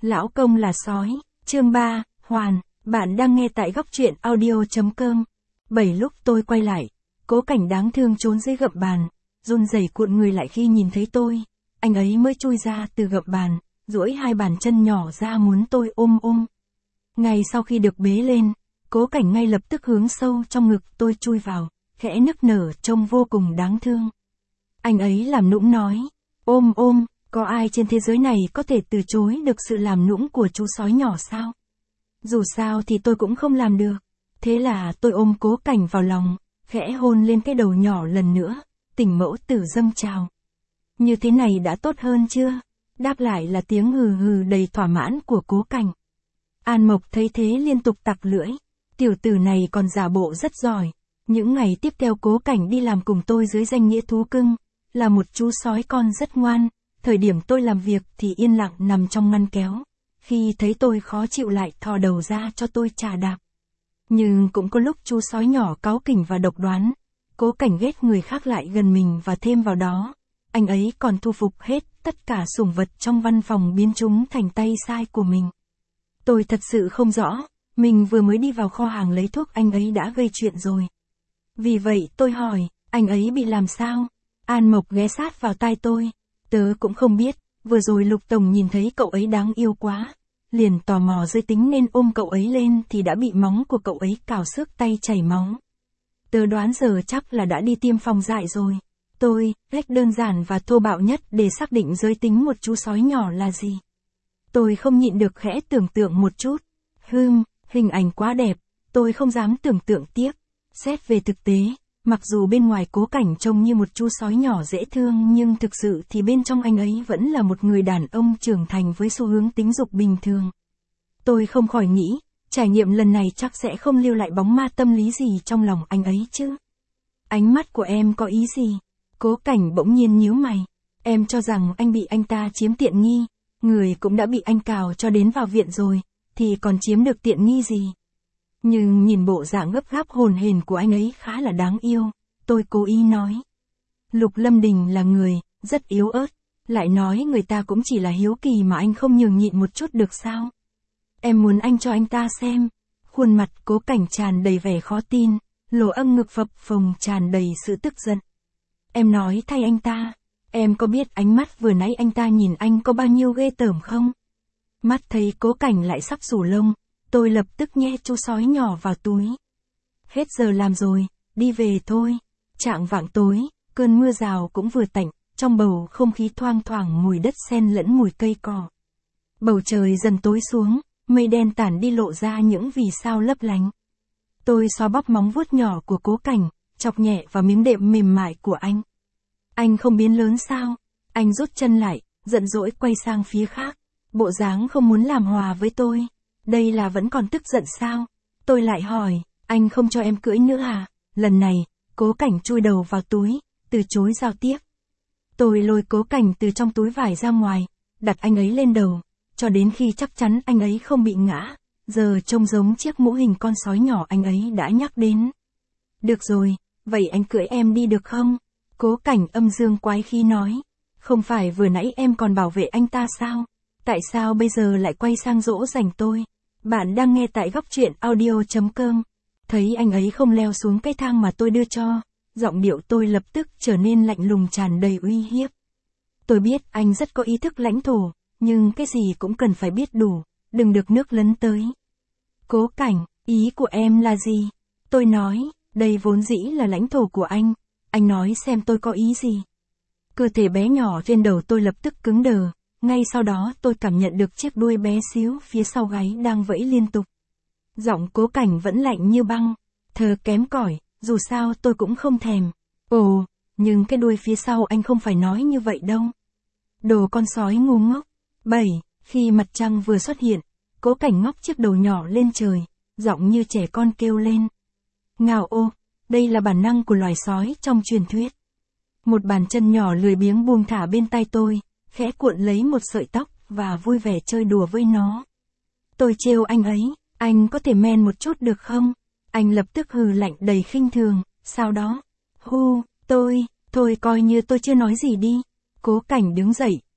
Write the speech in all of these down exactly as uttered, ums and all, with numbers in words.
Lão công là sói, chương ba, Hoàn, bạn đang nghe tại góc truyện audio.com. Bảy lúc tôi quay lại, Cố Cảnh đáng thương trốn dưới gầm bàn, run rẩy cuộn người lại khi nhìn thấy tôi. Anh ấy mới chui ra từ gầm bàn, duỗi hai bàn chân nhỏ ra muốn tôi ôm ôm. Ngay sau khi được bế lên, Cố Cảnh ngay lập tức hướng sâu trong ngực tôi chui vào, khẽ nức nở trông vô cùng đáng thương. Anh ấy làm nũng nói, ôm ôm, có ai trên thế giới này có thể từ chối được sự làm nũng của chú sói nhỏ sao? Dù sao thì tôi cũng không làm được. Thế là tôi ôm Cố Cảnh vào lòng, khẽ hôn lên cái đầu nhỏ lần nữa, tình mẫu tử dâng trào. Như thế này đã tốt hơn chưa? Đáp lại là tiếng hừ hừ đầy thỏa mãn của Cố Cảnh. An Mộc thấy thế liên tục tặc lưỡi, tiểu tử này còn giả bộ rất giỏi. Những ngày tiếp theo Cố Cảnh đi làm cùng tôi dưới danh nghĩa thú cưng, là một chú sói con rất ngoan. Thời điểm tôi làm việc thì yên lặng nằm trong ngăn kéo. Khi thấy tôi khó chịu lại thò đầu ra cho tôi chà đạp. Nhưng cũng có lúc chú sói nhỏ cáu kỉnh và độc đoán. Cố Cảnh ghét người khác lại gần mình và thêm vào đó, anh ấy còn thu phục hết tất cả sủng vật trong văn phòng biến chúng thành tay sai của mình. Tôi thật sự không rõ, mình vừa mới đi vào kho hàng lấy thuốc anh ấy đã gây chuyện rồi. Vì vậy tôi hỏi, anh ấy bị làm sao? An Mộc ghé sát vào tai tôi. Tớ cũng không biết, vừa rồi Lục Tổng nhìn thấy cậu ấy đáng yêu quá. Liền tò mò giới tính nên ôm cậu ấy lên thì đã bị móng của cậu ấy cào xước tay chảy máu. Tớ đoán giờ chắc là đã đi tiêm phòng dại rồi. Tôi, cách đơn giản và thô bạo nhất để xác định giới tính một chú sói nhỏ là gì. Tôi không nhịn được khẽ tưởng tượng một chút. Hừm, hình ảnh quá đẹp, tôi không dám tưởng tượng tiếp. Xét về thực tế, mặc dù bên ngoài Cố Cảnh trông như một chú sói nhỏ dễ thương nhưng thực sự thì bên trong anh ấy vẫn là một người đàn ông trưởng thành với xu hướng tính dục bình thường. Tôi không khỏi nghĩ, trải nghiệm lần này chắc sẽ không lưu lại bóng ma tâm lý gì trong lòng anh ấy chứ. Ánh mắt của em có ý gì? Cố Cảnh bỗng nhiên nhíu mày. Em cho rằng anh bị anh ta chiếm tiện nghi, người cũng đã bị anh cào cho đến vào viện rồi, thì còn chiếm được tiện nghi gì? Nhưng nhìn bộ dạng gấp gáp hồn hển của anh ấy khá là đáng yêu, tôi cố ý nói. Lục Lâm Đình là người, rất yếu ớt, lại nói người ta cũng chỉ là hiếu kỳ mà anh không nhường nhịn một chút được sao? Em muốn anh cho anh ta xem. Khuôn mặt Cố Cảnh tràn đầy vẻ khó tin, lỗ âm ngực phập phồng tràn đầy sự tức giận. Em nói thay anh ta, em có biết ánh mắt vừa nãy anh ta nhìn anh có bao nhiêu ghê tởm không? Mắt thấy Cố Cảnh lại sắp xù lông. Tôi lập tức nhét chú sói nhỏ vào túi. Hết giờ làm rồi, đi về thôi. Chạng vạng tối, cơn mưa rào cũng vừa tạnh, trong bầu không khí thoang thoảng mùi đất sen lẫn mùi cây cỏ. Bầu trời dần tối xuống, mây đen tản đi lộ ra những vì sao lấp lánh. Tôi xoa bóp móng vuốt nhỏ của Cố Cảnh, chọc nhẹ vào miếng đệm mềm mại của anh. Anh không biến lớn sao? Anh rút chân lại, giận dỗi quay sang phía khác. Bộ dáng không muốn làm hòa với tôi. Đây là vẫn còn tức giận sao? Tôi lại hỏi, anh không cho em cưỡi nữa à? Lần này, Cố Cảnh chui đầu vào túi, từ chối giao tiếp. Tôi lôi Cố Cảnh từ trong túi vải ra ngoài, đặt anh ấy lên đầu, cho đến khi chắc chắn anh ấy không bị ngã, giờ trông giống chiếc mũ hình con sói nhỏ anh ấy đã nhắc đến. Được rồi, vậy anh cưỡi em đi được không? Cố Cảnh âm dương quái khí nói, không phải vừa nãy em còn bảo vệ anh ta sao? Tại sao bây giờ lại quay sang dỗ dành tôi? Bạn đang nghe tại góc truyện audio.com. Thấy anh ấy không leo xuống cái thang mà tôi đưa cho, giọng điệu tôi lập tức trở nên lạnh lùng tràn đầy uy hiếp. Tôi biết anh rất có ý thức lãnh thổ, nhưng cái gì cũng cần phải biết đủ, đừng được nước lấn tới. Cố Cảnh, ý của em là gì? Tôi nói, đây vốn dĩ là lãnh thổ của anh, anh nói xem tôi có ý gì. Cơ thể bé nhỏ trên đầu tôi lập tức cứng đờ. Ngay sau đó tôi cảm nhận được chiếc đuôi bé xíu phía sau gáy đang vẫy liên tục. Giọng Cố Cảnh vẫn lạnh như băng. Thờ kém cỏi, dù sao tôi cũng không thèm. Ồ, nhưng cái đuôi phía sau anh không phải nói như vậy đâu. Đồ con sói ngu ngốc. Bảy, khi mặt trăng vừa xuất hiện, Cố Cảnh ngóc chiếc đầu nhỏ lên trời, giọng như trẻ con kêu lên. Ngao ô, đây là bản năng của loài sói trong truyền thuyết. Một bàn chân nhỏ lười biếng buông thả bên tay tôi. Khẽ cuộn lấy một sợi tóc, và vui vẻ chơi đùa với nó. Tôi trêu anh ấy, anh có thể men một chút được không? Anh lập tức hừ lạnh đầy khinh thường, sau đó, hu, tôi, thôi coi như tôi chưa nói gì đi. Cố Cảnh đứng dậy,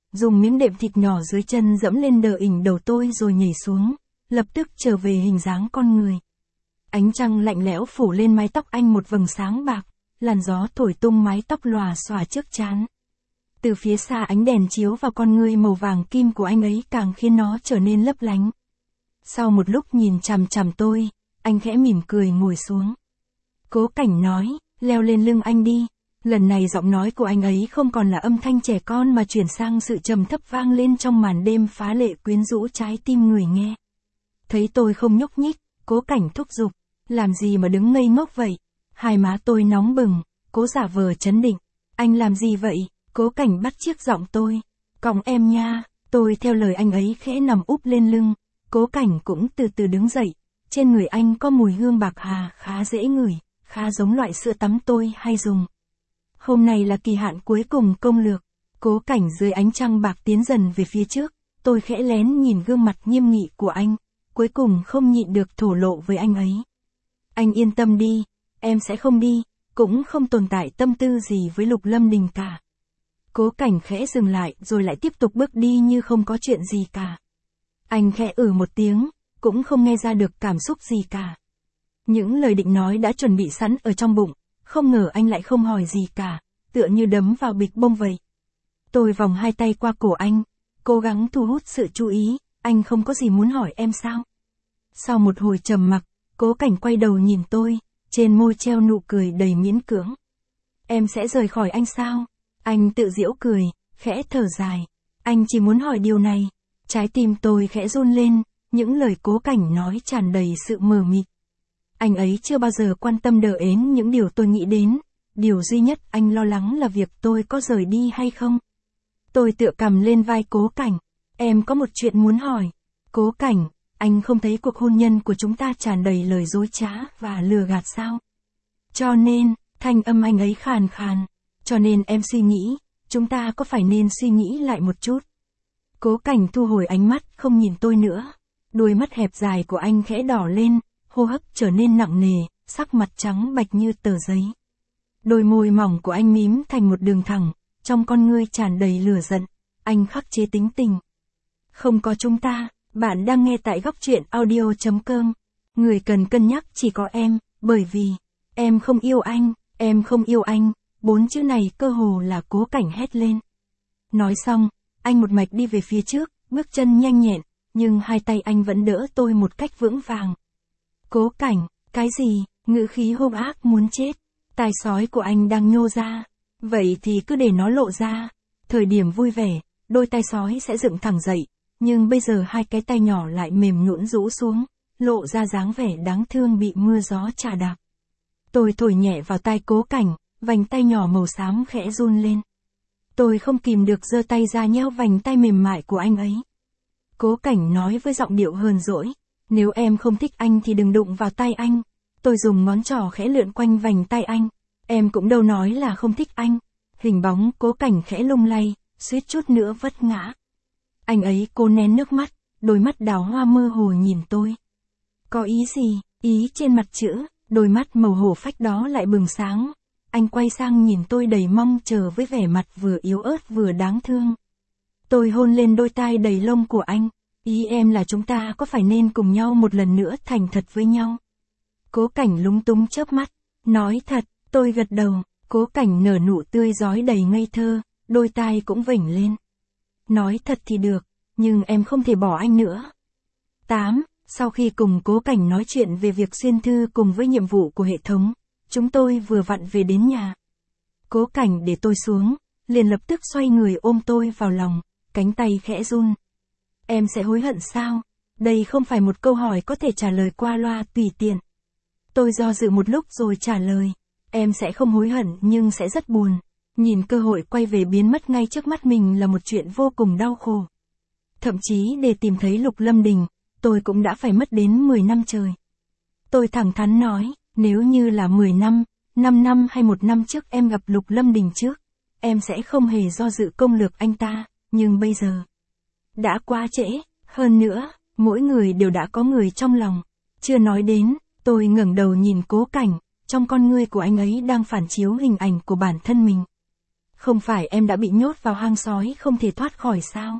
dùng miếng đệm thịt nhỏ dưới chân dẫm lên đờ ỉnh đầu tôi rồi nhảy xuống, lập tức trở về hình dáng con người. Ánh trăng lạnh lẽo phủ lên mái tóc anh một vầng sáng bạc, làn gió thổi tung mái tóc lòa xòa trước trán. Từ phía xa ánh đèn chiếu vào con ngươi màu vàng kim của anh ấy càng khiến nó trở nên lấp lánh. Sau một lúc nhìn chằm chằm tôi, anh khẽ mỉm cười ngồi xuống. Cố Cảnh nói, leo lên lưng anh đi. Lần này giọng nói của anh ấy không còn là âm thanh trẻ con mà chuyển sang sự trầm thấp vang lên trong màn đêm phá lệ quyến rũ trái tim người nghe. Thấy tôi không nhúc nhích, Cố Cảnh thúc giục, làm gì mà đứng ngây ngốc vậy? Hai má tôi nóng bừng, cố giả vờ trấn định. Anh làm gì vậy? Cố Cảnh bắt chiếc giọng tôi. Còng em nha. Tôi theo lời anh ấy khẽ nằm úp lên lưng. Cố Cảnh cũng từ từ đứng dậy. Trên người anh có mùi hương bạc hà khá dễ ngửi, khá giống loại sữa tắm tôi hay dùng. Hôm nay là kỳ hạn cuối cùng công lược. Cố Cảnh dưới ánh trăng bạc tiến dần về phía trước. Tôi khẽ lén nhìn gương mặt nghiêm nghị của anh. Cuối cùng không nhịn được thổ lộ với anh ấy. Anh yên tâm đi, em sẽ không đi, cũng không tồn tại tâm tư gì với Lục Lâm Đình cả. Cố Cảnh khẽ dừng lại rồi lại tiếp tục bước đi như không có chuyện gì cả. Anh khẽ ử một tiếng, cũng không nghe ra được cảm xúc gì cả. Những lời định nói đã chuẩn bị sẵn ở trong bụng, không ngờ anh lại không hỏi gì cả, tựa như đấm vào bịch bông vậy. Tôi vòng hai tay qua cổ anh, cố gắng thu hút sự chú ý, anh không có gì muốn hỏi em sao? Sau một hồi trầm mặc, Cố Cảnh quay đầu nhìn tôi, trên môi treo nụ cười đầy miễn cưỡng. Em sẽ rời khỏi anh sao? Anh tự giễu cười, khẽ thở dài. Anh chỉ muốn hỏi điều này. Trái tim tôi khẽ run lên, những lời Cố Cảnh nói tràn đầy sự mờ mịt. Anh ấy chưa bao giờ quan tâm đờ ến những điều tôi nghĩ đến. Điều duy nhất anh lo lắng là việc tôi có rời đi hay không. Tôi tựa cằm lên vai Cố Cảnh. Em có một chuyện muốn hỏi. Cố Cảnh, anh không thấy cuộc hôn nhân của chúng ta tràn đầy lời dối trá và lừa gạt sao? Cho nên, thanh âm anh ấy khàn khàn. Cho nên em suy nghĩ, chúng ta có phải nên suy nghĩ lại một chút? Cố Cảnh thu hồi ánh mắt, không nhìn tôi nữa. Đôi mắt hẹp dài của anh khẽ đỏ lên, hô hấp trở nên nặng nề, sắc mặt trắng bạch như tờ giấy. Đôi môi mỏng của anh mím thành một đường thẳng, trong con ngươi tràn đầy lửa giận. Anh khắc chế tính tình. Không có chúng ta. Bạn đang nghe tại góc truyện audio chấm com. Người cần cân nhắc chỉ có em, bởi vì em không yêu anh, em không yêu anh. Bốn chữ này cơ hồ là Cố Cảnh hét lên. Nói xong, anh một mạch đi về phía trước, bước chân nhanh nhẹn, nhưng hai tay anh vẫn đỡ tôi một cách vững vàng. Cố Cảnh, cái gì? Ngữ khí hung ác muốn chết. Tai sói của anh đang nhô ra. Vậy thì cứ để nó lộ ra. Thời điểm vui vẻ, đôi tai sói sẽ dựng thẳng dậy. Nhưng bây giờ hai cái tay nhỏ lại mềm nhũn rũ xuống, lộ ra dáng vẻ đáng thương bị mưa gió chà đạp. Tôi thổi nhẹ vào tai Cố Cảnh, vành tay nhỏ màu xám khẽ run lên. Tôi không kìm được giơ tay ra nhéo vành tay mềm mại của anh ấy. Cố Cảnh nói với giọng điệu hờn dỗi, nếu em không thích anh thì đừng đụng vào tay anh. Tôi dùng ngón trỏ khẽ lượn quanh vành tay anh. Em cũng đâu nói là không thích anh. Hình bóng Cố Cảnh khẽ lung lay, suýt chút nữa vấp ngã. Anh ấy cố nén nước mắt, đôi mắt đào hoa mơ hồ nhìn tôi. Có ý gì? Ý trên mặt chữ, đôi mắt màu hổ phách đó lại bừng sáng. Anh quay sang nhìn tôi đầy mong chờ với vẻ mặt vừa yếu ớt vừa đáng thương. Tôi hôn lên đôi tai đầy lông của anh. Ý em là chúng ta có phải nên cùng nhau một lần nữa thành thật với nhau? Cố Cảnh lúng túng chớp mắt. Nói thật, tôi gật đầu. Cố Cảnh nở nụ tươi rói đầy ngây thơ, đôi tai cũng vểnh lên. Nói thật thì được, nhưng em không thể bỏ anh nữa. tám. Sau khi cùng Cố Cảnh nói chuyện về việc xuyên thư cùng với nhiệm vụ của hệ thống, chúng tôi vừa vặn về đến nhà. Cố Cảnh để tôi xuống, liền lập tức xoay người ôm tôi vào lòng, cánh tay khẽ run. Em sẽ hối hận sao? Đây không phải một câu hỏi có thể trả lời qua loa tùy tiện. Tôi do dự một lúc rồi trả lời. Em sẽ không hối hận nhưng sẽ rất buồn. Nhìn cơ hội quay về biến mất ngay trước mắt mình là một chuyện vô cùng đau khổ. Thậm chí để tìm thấy Lục Lâm Đình, tôi cũng đã phải mất đến mười năm trời. Tôi thẳng thắn nói, nếu như là mười năm, năm năm hay một năm trước em gặp Lục Lâm Đình trước, em sẽ không hề do dự công lược anh ta, nhưng bây giờ đã quá trễ, hơn nữa, mỗi người đều đã có người trong lòng. Chưa nói đến, tôi ngẩng đầu nhìn Cố Cảnh, trong con ngươi của anh ấy đang phản chiếu hình ảnh của bản thân mình. Không phải em đã bị nhốt vào hang sói không thể thoát khỏi sao?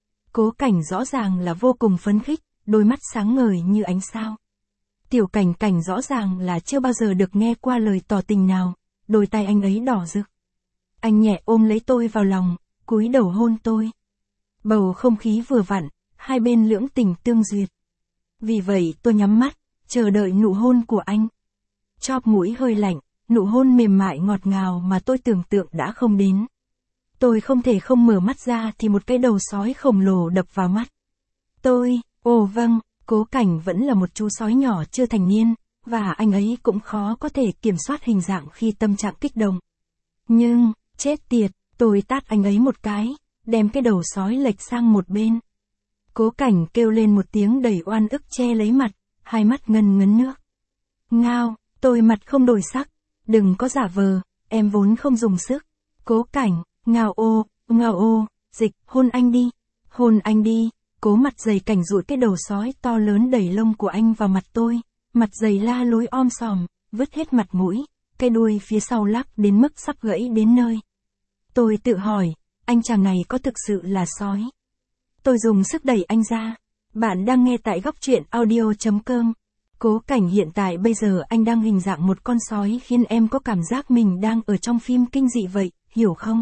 Cố Cảnh rõ ràng là vô cùng phấn khích, đôi mắt sáng ngời như ánh sao. Tiểu Cảnh Cảnh rõ ràng là chưa bao giờ được nghe qua lời tỏ tình nào, đôi tay anh ấy đỏ rực. Anh nhẹ ôm lấy tôi vào lòng, cúi đầu hôn tôi. Bầu không khí vừa vặn, hai bên lưỡng tình tương duyệt. Vì vậy tôi nhắm mắt, chờ đợi nụ hôn của anh. Chóp mũi hơi lạnh, nụ hôn mềm mại ngọt ngào mà tôi tưởng tượng đã không đến. Tôi không thể không mở mắt ra thì một cái đầu sói khổng lồ đập vào mắt. Tôi, ồ vâng, Cố Cảnh vẫn là một chú sói nhỏ chưa thành niên, và anh ấy cũng khó có thể kiểm soát hình dạng khi tâm trạng kích động. Nhưng, chết tiệt, tôi tát anh ấy một cái, đem cái đầu sói lệch sang một bên. Cố Cảnh kêu lên một tiếng đầy oan ức che lấy mặt, hai mắt ngân ngấn nước. Ngao, tôi mặt không đổi sắc, đừng có giả vờ, em vốn không dùng sức. Cố Cảnh, ngao ô, ngao ô, Dịch, hôn anh đi, hôn anh đi. Cố Mặt Dày Cảnh dụi cái đầu sói to lớn đầy lông của anh vào mặt tôi, Mặt Dày la lối om sòm, vứt hết mặt mũi, cái đuôi phía sau lắc đến mức sắp gãy đến nơi. Tôi tự hỏi, anh chàng này có thực sự là sói? Tôi dùng sức đẩy anh ra. Bạn đang nghe tại góc truyện audio chấm com. Cố Cảnh hiện tại bây giờ anh đang hình dạng một con sói khiến em có cảm giác mình đang ở trong phim kinh dị vậy, hiểu không?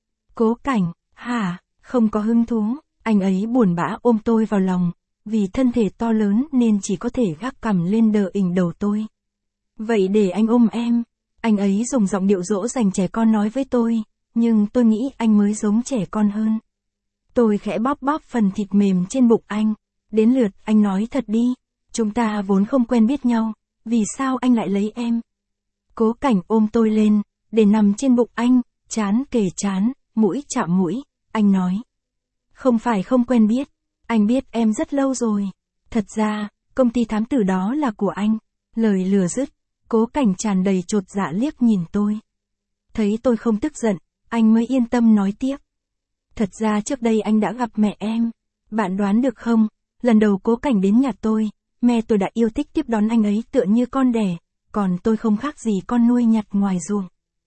Cố Cảnh, hả, không có hứng thú. Anh ấy buồn bã ôm tôi vào lòng, vì thân thể to lớn nên chỉ có thể gác cằm lên đờ ỉnh đầu tôi. Vậy để anh ôm em. Anh ấy dùng giọng điệu dỗ dành trẻ con nói với tôi, nhưng tôi nghĩ anh mới giống trẻ con hơn. Tôi khẽ bóp bóp phần thịt mềm trên bụng anh. Đến lượt anh nói thật đi, chúng ta vốn không quen biết nhau, vì sao anh lại lấy em? Cố Cảnh ôm tôi lên, để nằm trên bụng anh, trán kề trán, mũi chạm mũi, anh nói. Không phải không quen biết, anh biết em rất lâu rồi. Thật ra, công ty thám tử đó là của anh. Lời lừa dứt, Cố Cảnh tràn đầy chột dạ liếc nhìn tôi. Thấy tôi không tức giận, anh mới yên tâm nói tiếp. Thật ra trước đây anh đã gặp mẹ em. Bạn đoán được không, lần đầu Cố Cảnh đến nhà tôi, mẹ tôi đã yêu thích tiếp đón anh ấy tựa như con đẻ, còn tôi không khác gì con nuôi nhặt ngoài ruộng.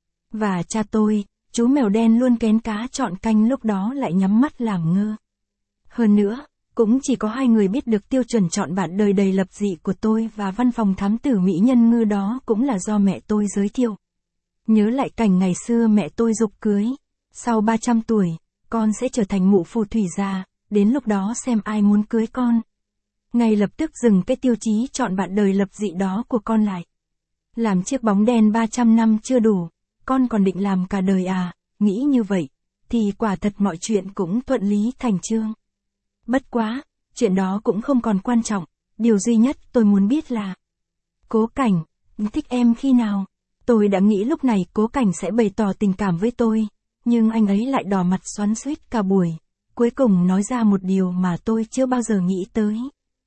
Và cha tôi, chú mèo đen luôn kén cá chọn canh lúc đó lại nhắm mắt làm ngơ. Hơn nữa, cũng chỉ có hai người biết được tiêu chuẩn chọn bạn đời đầy lập dị của tôi, và văn phòng thám tử mỹ nhân ngư đó cũng là do mẹ tôi giới thiệu. Nhớ lại cảnh ngày xưa mẹ tôi giục cưới. Sau ba trăm tuổi, con sẽ trở thành mụ phù thủy già, đến lúc đó xem ai muốn cưới con. Ngay lập tức dừng cái tiêu chí chọn bạn đời lập dị đó của con lại. Làm chiếc bóng đèn ba trăm năm chưa đủ, con còn định làm cả đời à? Nghĩ như vậy, thì quả thật mọi chuyện cũng thuận lý thành chương. Bất quá, chuyện đó cũng không còn quan trọng, điều duy nhất tôi muốn biết là Cố Cảnh, thích em khi nào? Tôi đã nghĩ lúc này Cố Cảnh sẽ bày tỏ tình cảm với tôi, nhưng anh ấy lại đỏ mặt xoắn xuýt cả buổi, cuối cùng nói ra một điều mà tôi chưa bao giờ nghĩ tới.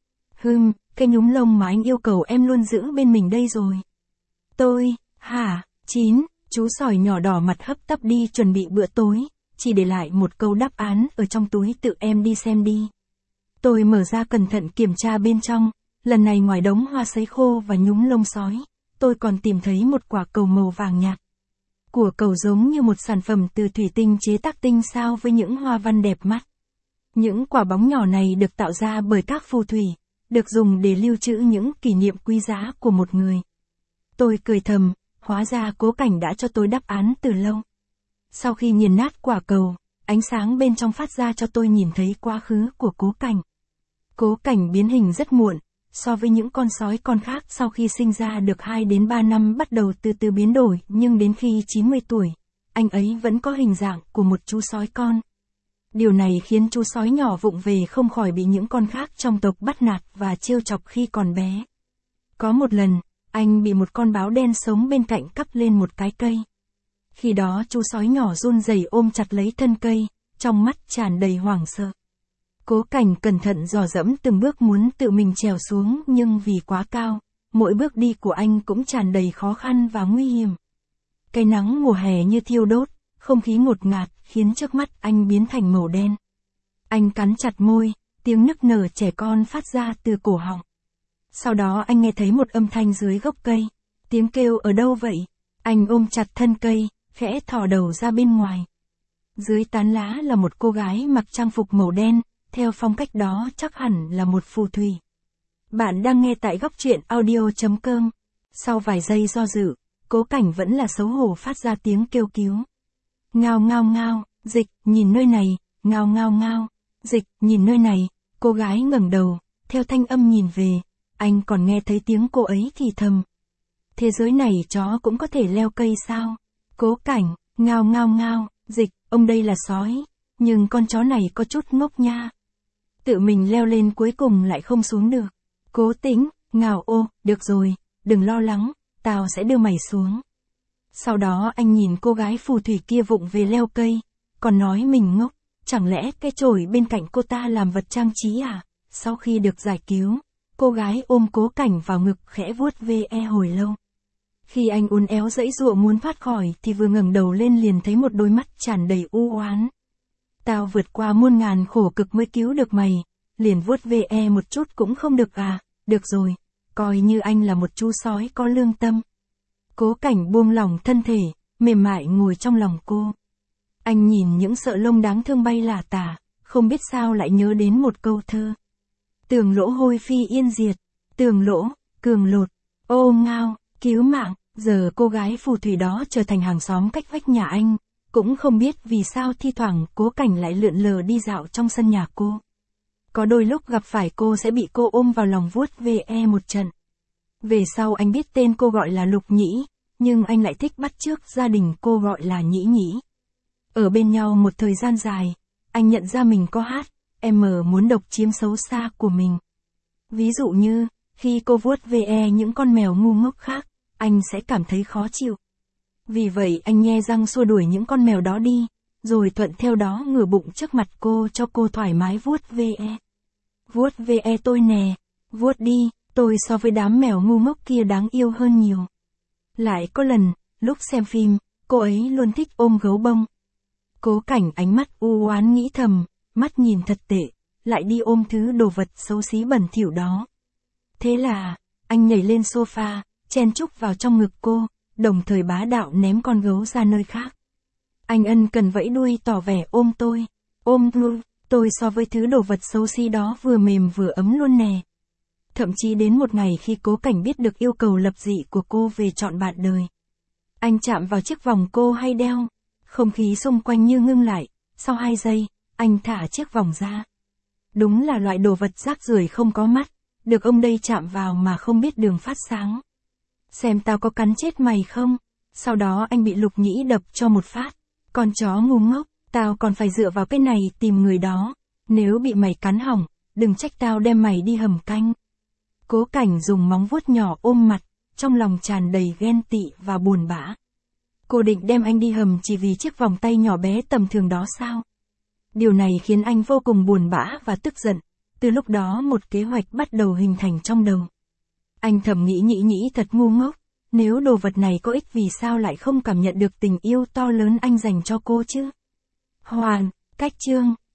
Hừm, cái nhúm lông mà anh yêu cầu em luôn giữ bên mình đây rồi. Tôi, hả, chín, chú sỏi nhỏ đỏ mặt hấp tấp đi chuẩn bị bữa tối, chỉ để lại một câu đáp án ở trong túi tự em đi xem đi. Tôi mở ra cẩn thận kiểm tra bên trong, lần này ngoài đống hoa sấy khô và nhúm lông sói, tôi còn tìm thấy một quả cầu màu vàng nhạt. Của cầu giống như một sản phẩm từ thủy tinh chế tác tinh xảo với những hoa văn đẹp mắt. Những quả bóng nhỏ này được tạo ra bởi các phù thủy, được dùng để lưu trữ những kỷ niệm quý giá của một người. Tôi cười thầm, hóa ra Cố Cảnh đã cho tôi đáp án từ lâu. Sau khi nghiền nát quả cầu, ánh sáng bên trong phát ra cho tôi nhìn thấy quá khứ của Cố Cảnh. Cố Cảnh biến hình rất muộn, so với những con sói con khác sau khi sinh ra được hai đến ba năm bắt đầu từ từ biến đổi, nhưng đến khi chín mươi tuổi, anh ấy vẫn có hình dạng của một chú sói con. Điều này khiến chú sói nhỏ vụng về không khỏi bị những con khác trong tộc bắt nạt và trêu chọc khi còn bé. Có một lần, anh bị một con báo đen sống bên cạnh cắp lên một cái cây. Khi đó chú sói nhỏ run rẩy ôm chặt lấy thân cây, trong mắt tràn đầy hoảng sợ. Cố Cảnh cẩn thận dò dẫm từng bước muốn tự mình trèo xuống, nhưng vì quá cao, mỗi bước đi của anh cũng tràn đầy khó khăn và nguy hiểm. Cái nắng mùa hè như thiêu đốt, không khí ngột ngạt khiến trước mắt anh biến thành màu đen. Anh cắn chặt môi, tiếng nức nở trẻ con phát ra từ cổ họng. Sau đó anh nghe thấy một âm thanh dưới gốc cây. Tiếng kêu ở đâu vậy? Anh ôm chặt thân cây, khẽ thò đầu ra bên ngoài. Dưới tán lá là một cô gái mặc trang phục màu đen, theo phong cách đó chắc hẳn là một phù thủy. Bạn đang nghe tại góc truyện audio chấm com. Sau vài giây do dự, Cố Cảnh vẫn là xấu hổ phát ra tiếng kêu cứu. Ngao ngao ngao, Dịch, nhìn nơi này, ngao ngao ngao, Dịch, nhìn nơi này, cô gái ngẩng đầu, theo thanh âm nhìn về, anh còn nghe thấy tiếng cô ấy thì thầm. Thế giới này chó cũng có thể leo cây sao? Cố Cảnh, ngao ngao ngao, Dịch, ông đây là sói, nhưng con chó này có chút ngốc nha. Tự mình leo lên cuối cùng lại không xuống được. Cố Tĩnh, ngào ô, được rồi, đừng lo lắng, tao sẽ đưa mày xuống. Sau đó anh nhìn cô gái phù thủy kia vụng về leo cây, còn nói mình ngốc, chẳng lẽ cái chổi bên cạnh cô ta làm vật trang trí à? Sau khi được giải cứu, cô gái ôm Cố Cảnh vào ngực khẽ vuốt ve hồi lâu. Khi anh uốn éo giãy giụa muốn thoát khỏi thì vừa ngẩng đầu lên liền thấy một đôi mắt tràn đầy u oán. Tao vượt qua muôn ngàn khổ cực mới cứu được mày, liền vuốt ve một chút cũng không được à? Được rồi, coi như anh là một chú sói có lương tâm. Cố Cảnh buông lỏng thân thể, mềm mại ngồi trong lòng cô. Anh nhìn những sợi lông đáng thương bay lả tả, không biết sao lại nhớ đến một câu thơ. Tường lỗ hôi phi yên diệt, tường lỗ, cường lột, ô ngao, cứu mạng. Giờ cô gái phù thủy đó trở thành hàng xóm cách vách nhà anh, cũng không biết vì sao thi thoảng Cố Cảnh lại lượn lờ đi dạo trong sân nhà cô. Có đôi lúc gặp phải cô sẽ bị cô ôm vào lòng vuốt ve một trận. Về sau anh biết tên cô gọi là Lục Nhĩ, nhưng anh lại thích bắt chước gia đình cô gọi là Nhĩ Nhĩ. Ở bên nhau một thời gian dài, anh nhận ra mình có hát, em muốn độc chiếm xấu xa của mình. Ví dụ như, khi cô vuốt ve những con mèo ngu ngốc khác, anh sẽ cảm thấy khó chịu. Vì vậy anh nhe răng xua đuổi những con mèo đó đi, rồi thuận theo đó ngửa bụng trước mặt cô cho cô thoải mái vuốt ve. Vuốt ve tôi nè, vuốt đi, tôi so với đám mèo ngu ngốc kia đáng yêu hơn nhiều. Lại có lần, lúc xem phim, cô ấy luôn thích ôm gấu bông. Cố Cảnh ánh mắt u oán nghĩ thầm, mắt nhìn thật tệ, lại đi ôm thứ đồ vật xấu xí bẩn thỉu đó. Thế là, anh nhảy lên sofa, chen chúc vào trong ngực cô, đồng thời bá đạo ném con gấu ra nơi khác. Anh ân cần vẫy đuôi tỏ vẻ ôm tôi, ôm tôi, tôi so với thứ đồ vật xấu xí đó vừa mềm vừa ấm luôn nè. Thậm chí đến một ngày khi Cố Cảnh biết được yêu cầu lập dị của cô về chọn bạn đời. Anh chạm vào chiếc vòng cô hay đeo, không khí xung quanh như ngưng lại, sau hai giây, anh thả chiếc vòng ra. Đúng là loại đồ vật rác rưởi không có mắt, được ông đây chạm vào mà không biết đường phát sáng. Xem tao có cắn chết mày không? Sau đó anh bị Lục Nhĩ đập cho một phát. Con chó ngu ngốc, tao còn phải dựa vào cái này tìm người đó. Nếu bị mày cắn hỏng, đừng trách tao đem mày đi hầm canh. Cố Cảnh dùng móng vuốt nhỏ ôm mặt, trong lòng tràn đầy ghen tị và buồn bã. Cô định đem anh đi hầm chỉ vì chiếc vòng tay nhỏ bé tầm thường đó sao? Điều này khiến anh vô cùng buồn bã và tức giận. Từ lúc đó một kế hoạch bắt đầu hình thành trong đầu. Anh thầm nghĩ Nhĩ Nhĩ thật ngu ngốc, nếu đồ vật này có ích vì sao lại không cảm nhận được tình yêu to lớn anh dành cho cô chứ? Hoàn, cách chương.